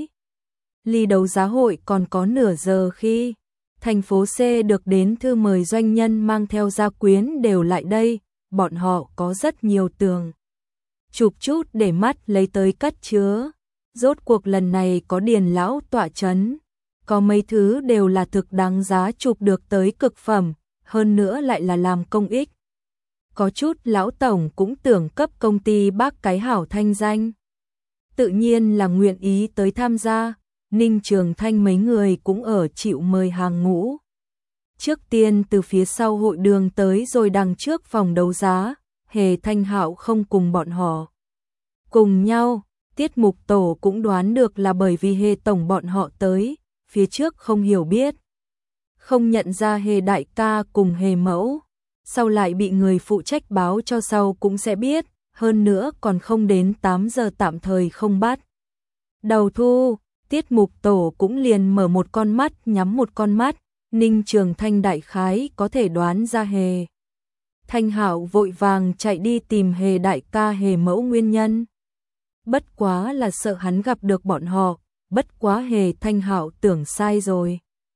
Ly đấu giá hội còn có nửa giờ khi thành phố C được đến thư mời doanh nhân mang theo gia quyến đều lại đây, bọn họ có rất nhiều tường chụp chút để mắt lấy tới cất chứa. Rốt cuộc lần này có Điền lão tọa chấn, có mấy thứ đều là thực đáng giá chụp được tới cực phẩm, hơn nữa lại là làm công ích. Có chút lão tổng cũng tưởng cấp công ty bác cái hảo thanh danh, tự nhiên là nguyện ý tới tham gia. Ninh Trường Thanh mấy người cũng ở chịu mời hàng ngũ. Trước tiên từ phía sau hội đường tới rồi đằng trước phòng đấu giá, Hề Thanh Hạo không cùng bọn họ cùng nhau, tiết mục tổ cũng đoán được là bởi vì Hề tổng bọn họ tới, phía trước không hiểu biết, không nhận ra Hề đại ca cùng Hề mẫu, sau lại bị người phụ trách báo cho sau cũng sẽ biết, hơn nữa còn không đến tám giờ tạm thời không bắt. Đầu thu, tiết mục tổ cũng liền mở một con mắt nhắm một con mắt, Ninh Trường Thanh đại khái có thể đoán ra Hề Thanh Hạo vội vàng chạy đi tìm Hề đại ca Hề mẫu nguyên nhân. Bất quá là sợ hắn gặp được bọn họ, bất quá Hề Thanh Hạo tưởng sai rồi.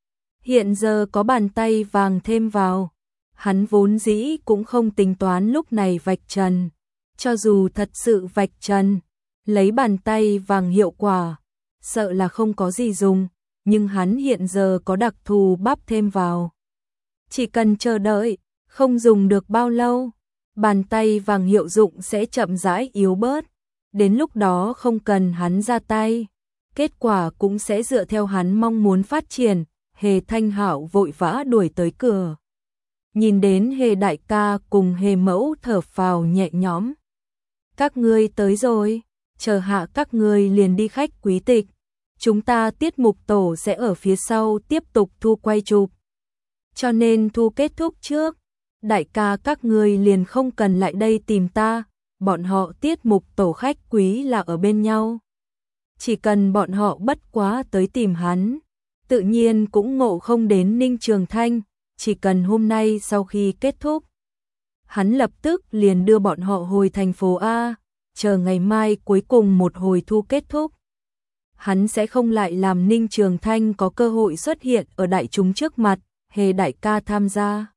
Hiện giờ có bàn tay vàng thêm vào, hắn vốn dĩ cũng không tính toán lúc này vạch trần, cho dù thật sự vạch trần, lấy bàn tay vàng hiệu quả, sợ là không có gì dùng, nhưng hắn hiện giờ có đặc thù bắp thêm vào. Chỉ cần chờ đợi, không dùng được bao lâu, bàn tay vàng hiệu dụng sẽ chậm rãi yếu bớt, đến lúc đó không cần hắn ra tay, kết quả cũng sẽ dựa theo hắn mong muốn phát triển. Hề Thanh Hạo vội vã đuổi tới cửa. Nhìn đến Hề đại ca cùng Hề mẫu thở phào nhẹ nhõm. Các ngươi tới rồi, chờ hạ các ngươi liền đi khách quý tịch. Chúng ta tiết mục tổ sẽ ở phía sau tiếp tục thu quay chụp. Cho nên thu kết thúc trước, đại ca các ngươi liền không cần lại đây tìm ta, bọn họ tiết mục tổ khách quý là ở bên nhau. Chỉ cần bọn họ bất quá tới tìm hắn, tự nhiên cũng ngộ không đến Ninh Trường Thanh, chỉ cần hôm nay sau khi kết thúc, hắn lập tức liền đưa bọn họ hồi thành phố A, chờ ngày mai cuối cùng một hồi thu kết thúc. Hắn sẽ không lại làm Ninh Trường Thanh có cơ hội xuất hiện ở đại chúng trước mặt. Hề đại ca tham gia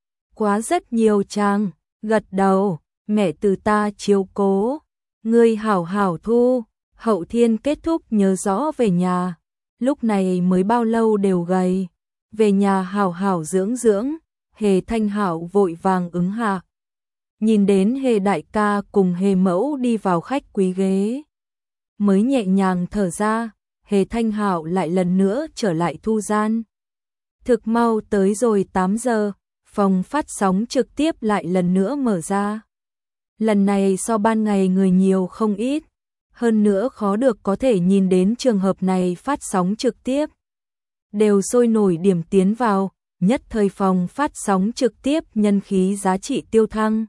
quá rất nhiều chàng, gật đầu, mẹ từ ta chiếu cố, ngươi hảo hảo thu, hậu thiên kết thúc nhớ rõ về nhà. Lúc này mới bao lâu đều gầy, về nhà hảo hảo dưỡng dưỡng. Hề Thanh Hạo vội vàng ứng hạ. Nhìn đến Hề đại ca cùng Hề mẫu đi vào khách quý ghế, mới nhẹ nhàng thở ra. Hề Thanh Hạo lại lần nữa trở lại thu gian. Thực mau tới rồi tám giờ, phòng phát sóng trực tiếp lại lần nữa mở ra. Lần này so ban ngày người nhiều không ít, hơn nữa khó được có thể nhìn đến trường hợp này phát sóng trực tiếp. Đều sôi nổi điểm tiến vào, nhất thời phòng phát sóng trực tiếp nhân khí giá trị tiêu thăng.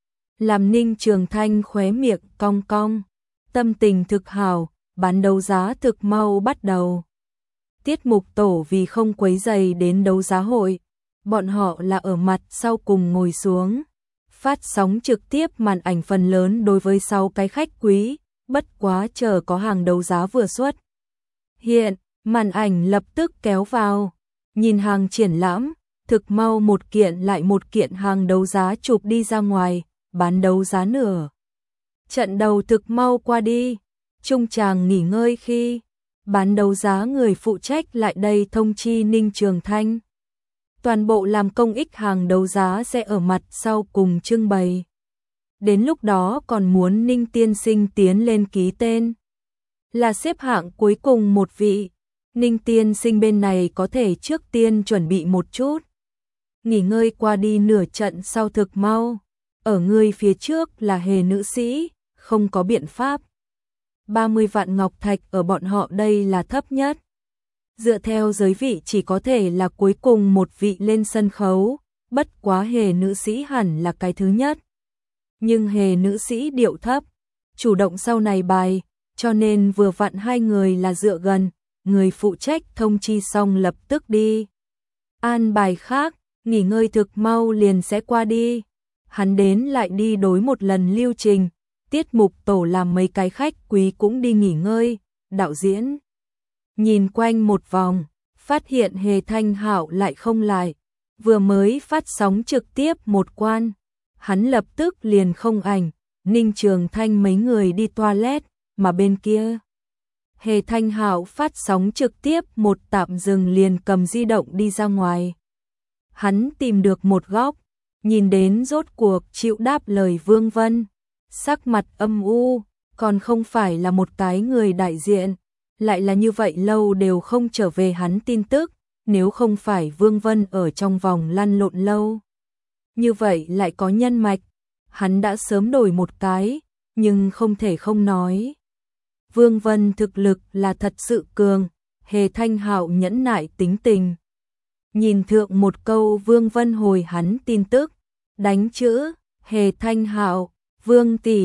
Làm Ninh Trường Thanh khóe miệng cong cong, tâm tình thực hào, bán đấu giá thực mau bắt đầu. Tiết mục tổ vì không quấy rầy đến đấu giá hội, bọn họ là ở mặt sau cùng ngồi xuống. Phát sóng trực tiếp màn ảnh phần lớn đối với sáu cái khách quý, bất quá chờ có hàng đấu giá vừa xuất hiện, màn ảnh lập tức kéo vào, nhìn hàng triển lãm, thực mau một kiện lại một kiện hàng đấu giá chụp đi ra ngoài, bán đấu giá nửa. Trận đầu thực mau qua đi, trung tràng nghỉ ngơi khi bán đấu giá người phụ trách lại đây thông chi Ninh Trường Thanh. Toàn bộ làm công ích hàng đấu giá sẽ ở mặt sau cùng trưng bày. Đến lúc đó còn muốn Ninh tiên sinh tiến lên ký tên. Là xếp hạng cuối cùng một vị. Ninh tiên sinh bên này có thể trước tiên chuẩn bị một chút. Nghỉ ngơi qua đi nửa trận sau thực mau. Ở người phía trước là Hề nữ sĩ, không có biện pháp. ba mươi vạn ngọc thạch ở bọn họ đây là thấp nhất. Dựa theo giới vị chỉ có thể là cuối cùng một vị lên sân khấu, bất quá Hề nữ sĩ hẳn là cái thứ nhất. Nhưng Hề nữ sĩ điệu thấp, chủ động sau này bài, cho nên vừa vặn hai người là dựa gần, người phụ trách thông chi xong lập tức đi. An bài khác, nghỉ ngơi thực mau liền sẽ qua đi. Hắn đến lại đi đối một lần lưu trình, tiết mục tổ làm mấy cái khách quý cũng đi nghỉ ngơi, đạo diễn. Nhìn quanh một vòng, phát hiện Hề Thanh Hạo lại không lại, vừa mới phát sóng trực tiếp một quan, hắn lập tức liền không ảnh, Ninh Trường Thanh mấy người đi toilet, mà bên kia. Hề Thanh Hạo phát sóng trực tiếp một tạm dừng liền cầm di động đi ra ngoài. Hắn tìm được một góc, nhìn đến rốt cuộc chịu đáp lời Vương Vân, sắc mặt âm u, còn không phải là một cái người đại diện. Lại là như vậy lâu đều không trở về hắn tin tức, nếu không phải Vương Vân ở trong vòng lăn lộn lâu. Như vậy lại có nhân mạch, hắn đã sớm đổi một cái, nhưng không thể không nói. Vương Vân thực lực là thật sự cường, Hề Thanh Hạo nhẫn nại tính tình. Nhìn thượng một câu Vương Vân hồi hắn tin tức, đánh chữ, Hề Thanh Hạo, Vương tỷ,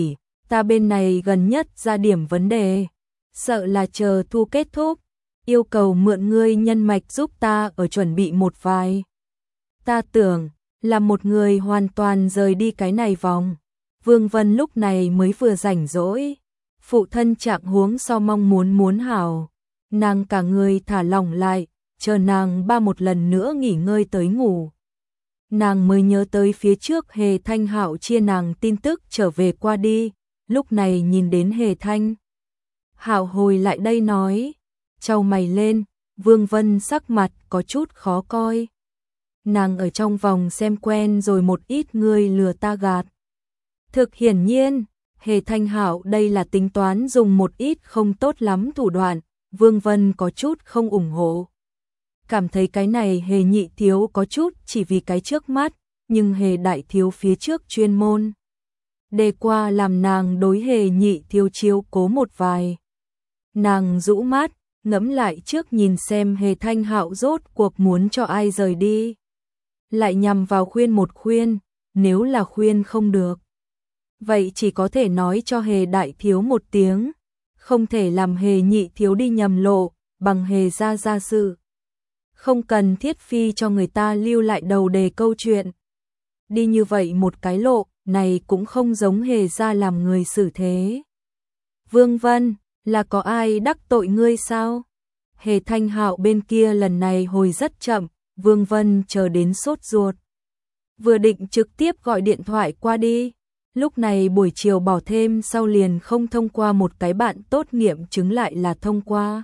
ta bên này gần nhất ra điểm vấn đề, sợ là chờ thu kết thúc, yêu cầu mượn ngươi nhân mạch giúp ta ở chuẩn bị một vài. Ta tưởng là một người hoàn toàn rời đi cái này vòng. Vương Vân lúc này mới vừa rảnh rỗi, phụ thân trạng huống so mong muốn muốn hảo, nàng cả người thả lỏng lại, chờ nàng ba một lần nữa nghỉ ngơi tới ngủ. Nàng mới nhớ tới phía trước Hề Thanh Hạo chia nàng tin tức trở về qua đi, lúc này nhìn đến Hề Thanh Hạo hồi lại đây nói, chau mày lên, Vương Vân sắc mặt có chút khó coi. Nàng ở trong vòng xem quen rồi một ít người lừa ta gạt. Thực hiển nhiên, Hề Thanh Hạo đây là tính toán dùng một ít không tốt lắm thủ đoạn, Vương Vân có chút không ủng hộ. Cảm thấy cái này Hề nhị thiếu có chút chỉ vì cái trước mắt, nhưng Hề đại thiếu phía trước chuyên môn đề qua làm nàng đối Hề nhị thiếu chiếu cố một vài. Nàng rũ mắt, ngẫm lại trước nhìn xem Hề Thanh Hạo rốt cuộc muốn cho ai rời đi. Lại nhằm vào khuyên một khuyên, nếu là khuyên không được. Vậy chỉ có thể nói cho Hề đại thiếu một tiếng, không thể làm Hề nhị thiếu đi nhầm lộ, bằng Hề ra ra sự. Không cần thiết phi cho người ta lưu lại đầu đề câu chuyện. Đi như vậy một cái lộ, này cũng không giống Hề ra làm người xử thế. Vương Vân, là có ai đắc tội ngươi sao? Hề Thanh Hạo bên kia lần này hồi rất chậm, Vương Vân chờ đến sốt ruột. Vừa định trực tiếp gọi điện thoại qua đi, lúc này buổi chiều bỏ thêm sau liền không thông qua một cái bạn tốt nghiệm chứng lại là thông qua.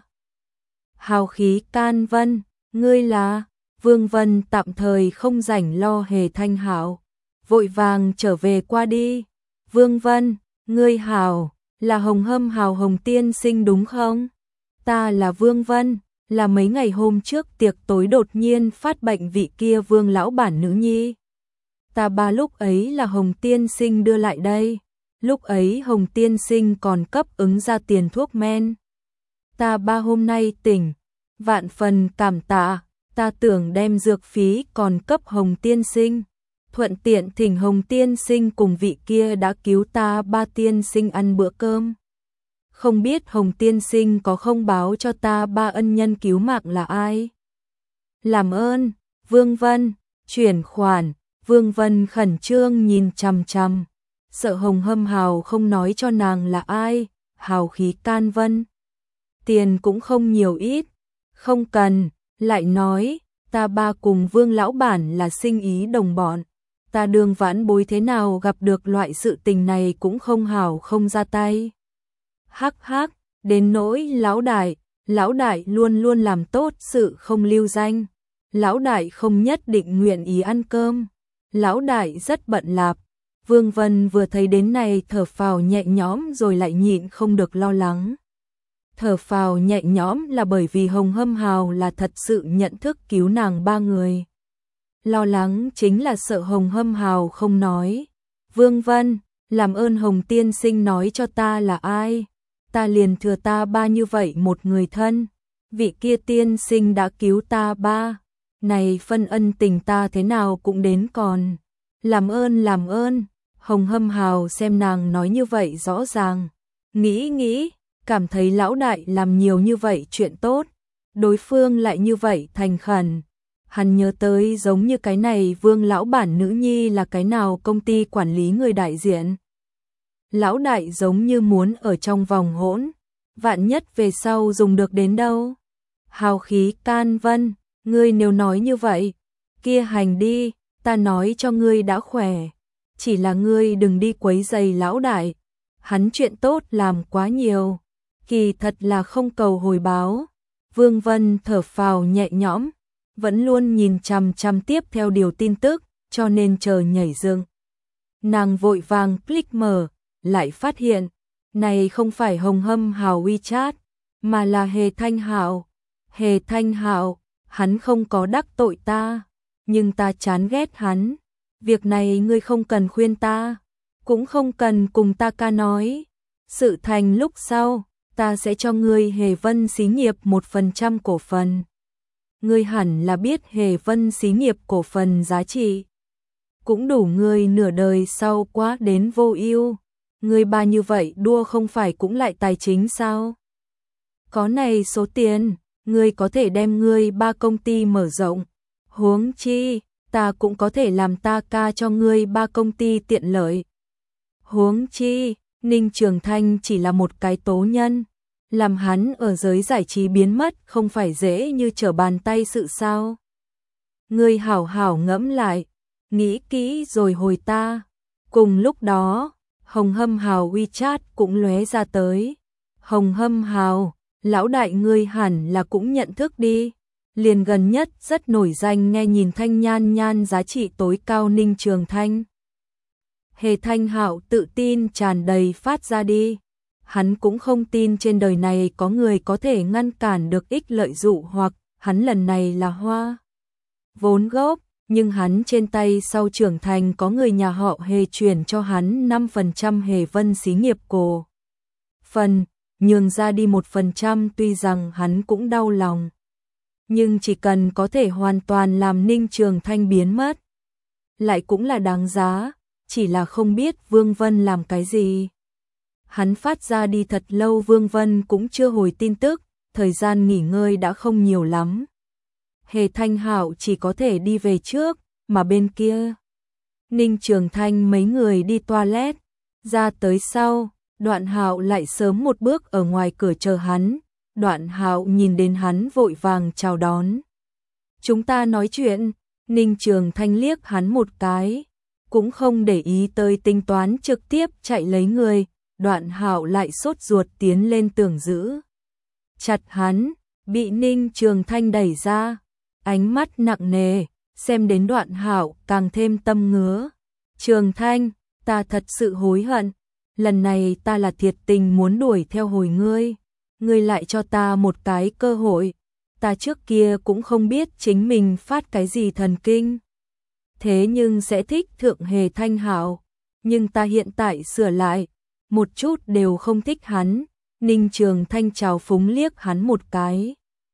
Hào khí can Vân, ngươi là? Vương Vân tạm thời không rảnh lo Hề Thanh Hạo, vội vàng trở về qua đi. Vương Vân, ngươi hảo, là Hồng Hâm Hào Hồng tiên sinh đúng không? Ta là Vương Vân, là mấy ngày hôm trước tiệc tối đột nhiên phát bệnh vị kia Vương lão bản nữ nhi. Ta ba lúc ấy là Hồng tiên sinh đưa lại đây, lúc ấy Hồng tiên sinh còn cấp ứng ra tiền thuốc men. Ta ba hôm nay tỉnh, vạn phần cảm tạ, ta tưởng đem dược phí còn cấp Hồng tiên sinh, thuận tiện thỉnh Hồng tiên sinh cùng vị kia đã cứu ta ba tiên sinh ăn bữa cơm. Không biết Hồng tiên sinh có không báo cho ta ba ân nhân cứu mạng là ai? Làm ơn, Vương Vân, chuyển khoản. Vương Vân khẩn trương nhìn chằm chằm, sợ Hồng Hâm Hào không nói cho nàng là ai, hào khí can Vân. Tiền cũng không nhiều ít, không cần, lại nói, ta ba cùng Vương lão bản là sinh ý đồng bọn, ta đường vãn bối thế nào gặp được loại sự tình này cũng không hảo không ra tay. Hắc hắc, đến nỗi lão đại, lão đại luôn luôn làm tốt sự không lưu danh, lão đại không nhất định nguyện ý ăn cơm. Lão đại rất bận lạp. Vương Vân vừa thấy đến này thở phào nhẹ nhõm rồi lại nhịn không được lo lắng. Thở phào nhẹ nhõm là bởi vì Hồng Hâm Hào là thật sự nhận thức cứu nàng ba người. Lo lắng chính là sợ Hồng Hâm Hào không nói. Vương Vân, làm ơn Hồng tiên sinh nói cho ta là ai. Ta liền thừa ta ba như vậy một người thân. Vị kia tiên sinh đã cứu ta ba. Này phân ân tình ta thế nào cũng đến còn. Làm ơn làm ơn. Hồng Hâm Hào xem nàng nói như vậy rõ ràng. Nghĩ nghĩ, cảm thấy lão đại làm nhiều như vậy chuyện tốt. Đối phương lại như vậy thành khẩn. Hắn nhớ tới giống như cái này Vương lão bản nữ nhi là cái nào công ty quản lý người đại diện. Lão đại giống như muốn ở trong vòng hỗn. Vạn nhất về sau dùng được đến đâu. Hào khí can Vân. Ngươi nếu nói như vậy, kia hành đi, ta nói cho ngươi đã khỏe. Chỉ là ngươi đừng đi quấy rầy lão đại. Hắn chuyện tốt làm quá nhiều. Kỳ thật là không cầu hồi báo. Vương Vân thở phào nhẹ nhõm, vẫn luôn nhìn chằm chằm tiếp theo điều tin tức, cho nên chờ nhảy dựng. Nàng vội vàng click mở, lại phát hiện, này không phải Hồng Hâm Hào WeChat, mà là Hề Thanh Hạo. Hề Thanh Hạo, hắn không có đắc tội ta, nhưng ta chán ghét hắn. Việc này ngươi không cần khuyên ta, cũng không cần cùng ta ca nói. Sự thành lúc sau, ta sẽ cho ngươi Hề Vân xí nghiệp một phần trăm cổ phần. Ngươi hẳn là biết Hề Vân xí nghiệp cổ phần giá trị. Cũng đủ ngươi nửa đời sau quá đến vô ưu. Ngươi ba như vậy đua không phải cũng lại tài chính sao? Có này số tiền, ngươi có thể đem ngươi ba công ty mở rộng. Huống chi, ta cũng có thể làm ta ca cho ngươi ba công ty tiện lợi. Huống chi, Ninh Trường Thanh chỉ là một cái tố nhân. Làm hắn ở giới giải trí biến mất không phải dễ như trở bàn tay sự sao. Ngươi hảo hảo ngẫm lại, nghĩ kỹ rồi hồi ta. Cùng lúc đó, Hồng Hâm Hào WeChat cũng lóe ra tới. Hồng Hâm Hào, lão đại ngươi hẳn là cũng nhận thức đi. Liền gần nhất rất nổi danh nghe nhìn thanh nhan nhan giá trị tối cao Ninh Trường Thanh. Hề Thanh Hạo tự tin tràn đầy phát ra đi. Hắn cũng không tin trên đời này có người có thể ngăn cản được ích lợi dụ hoặc hắn lần này là hoa vốn gốc, nhưng hắn trên tay sau trưởng thành có người nhà họ Hề chuyển cho hắn năm phần trăm Hề Vân xí nghiệp cổ phần, nhường ra đi một phần trăm tuy rằng hắn cũng đau lòng. Nhưng chỉ cần có thể hoàn toàn làm Ninh Trường Thanh biến mất, lại cũng là đáng giá, chỉ là không biết Vương Vân làm cái gì. Hắn phát ra đi thật lâu Vương Vân cũng chưa hồi tin tức, thời gian nghỉ ngơi đã không nhiều lắm. Hề Thanh Hạo chỉ có thể đi về trước, mà bên kia Ninh Trường Thanh mấy người đi toilet, ra tới sau, Đoạn Hạo lại sớm một bước ở ngoài cửa chờ hắn. Đoạn Hạo nhìn đến hắn vội vàng chào đón. Chúng ta nói chuyện, Ninh Trường Thanh liếc hắn một cái, cũng không để ý tới tính toán trực tiếp chạy lấy người. Đoạn Hạo lại sốt ruột tiến lên tưởng giữ chặt hắn, bị Ninh Trường Thanh đẩy ra, ánh mắt nặng nề, xem đến Đoạn Hạo càng thêm tâm ngứa. Trường Thanh, ta thật sự hối hận, lần này ta là thiệt tình muốn đuổi theo hồi ngươi, ngươi lại cho ta một cái cơ hội, ta trước kia cũng không biết chính mình phát cái gì thần kinh. Thế nhưng sẽ thích thượng Hề Thanh Hạo, nhưng ta hiện tại sửa lại, một chút đều không thích hắn. Ninh Trường Thanh trào phúng liếc hắn một cái.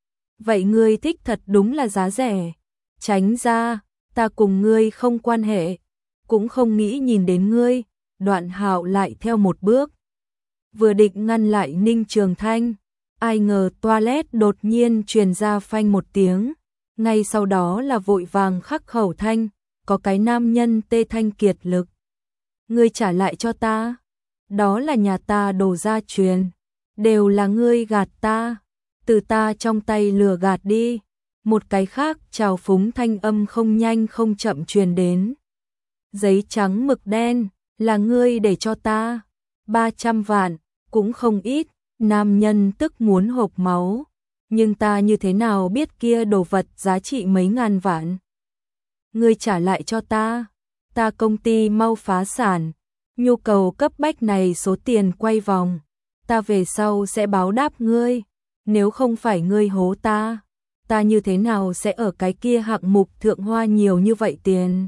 Vậy ngươi thích thật đúng là giá rẻ, tránh ra, ta cùng ngươi không quan hệ, cũng không nghĩ nhìn đến ngươi. Đoạn Hạo lại theo một bước, vừa định ngăn lại Ninh Trường Thanh, ai ngờ toilet đột nhiên truyền ra phanh một tiếng, ngay sau đó là vội vàng khắc khẩu thanh, có cái nam nhân tê thanh kiệt lực. Ngươi trả lại cho ta, đó là nhà ta đồ gia truyền, đều là ngươi gạt ta, từ ta trong tay lừa gạt đi. Một cái khác trào phúng thanh âm không nhanh không chậm truyền đến. Giấy trắng mực đen, là ngươi để cho ta, ba trăm vạn, cũng không ít. Nam nhân tức muốn hộc máu, nhưng ta như thế nào biết kia đồ vật giá trị mấy ngàn vạn. Ngươi trả lại cho ta, ta công ty mau phá sản, nhu cầu cấp bách này số tiền quay vòng, ta về sau sẽ báo đáp ngươi, nếu không phải ngươi hố ta, ta như thế nào sẽ ở cái kia hạng mục thượng hoa nhiều như vậy tiền.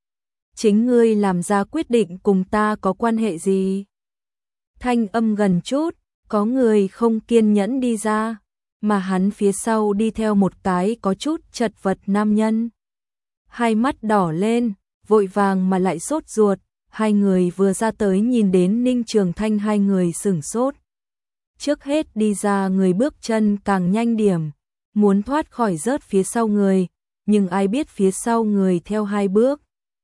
Chính ngươi làm ra quyết định cùng ta có quan hệ gì? Thanh âm gần chút, có người không kiên nhẫn đi ra, mà hắn phía sau đi theo một cái có chút chật vật nam nhân. Hai mắt đỏ lên, vội vàng mà lại sốt ruột, hai người vừa ra tới nhìn đến Ninh Trường Thanh hai người sửng sốt. Trước hết đi ra người bước chân càng nhanh điểm, muốn thoát khỏi rớt phía sau người, nhưng ai biết phía sau người theo hai bước.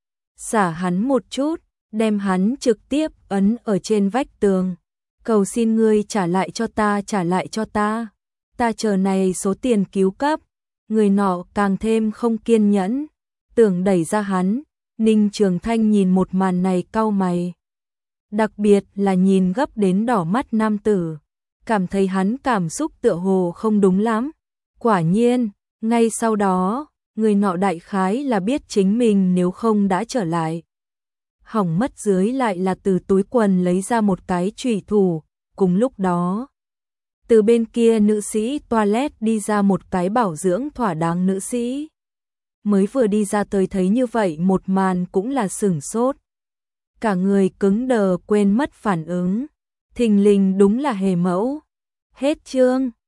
Xả hắn một chút, đem hắn trực tiếp ấn ở trên vách tường. Cầu xin ngươi trả lại cho ta, trả lại cho ta. Ta chờ này số tiền cứu cấp. Người nọ càng thêm không kiên nhẫn, tưởng đẩy ra hắn. Ninh Trường Thanh nhìn một màn này cau mày. Đặc biệt là nhìn gấp đến đỏ mắt nam tử, cảm thấy hắn cảm xúc tựa hồ không đúng lắm. Quả nhiên, ngay sau đó, người nọ đại khái là biết chính mình nếu không đã trở lại. Hỏng mất dưới lại là từ túi quần lấy ra một cái chùy thủ, cùng lúc đó. Từ bên kia nữ sĩ toilet đi ra một cái bảo dưỡng thỏa đáng nữ sĩ. Mới vừa đi ra tới thấy như vậy một màn cũng là sửng sốt. Cả người cứng đờ quên mất phản ứng. Thình lình đúng là Hề Mẫu. Hết chương.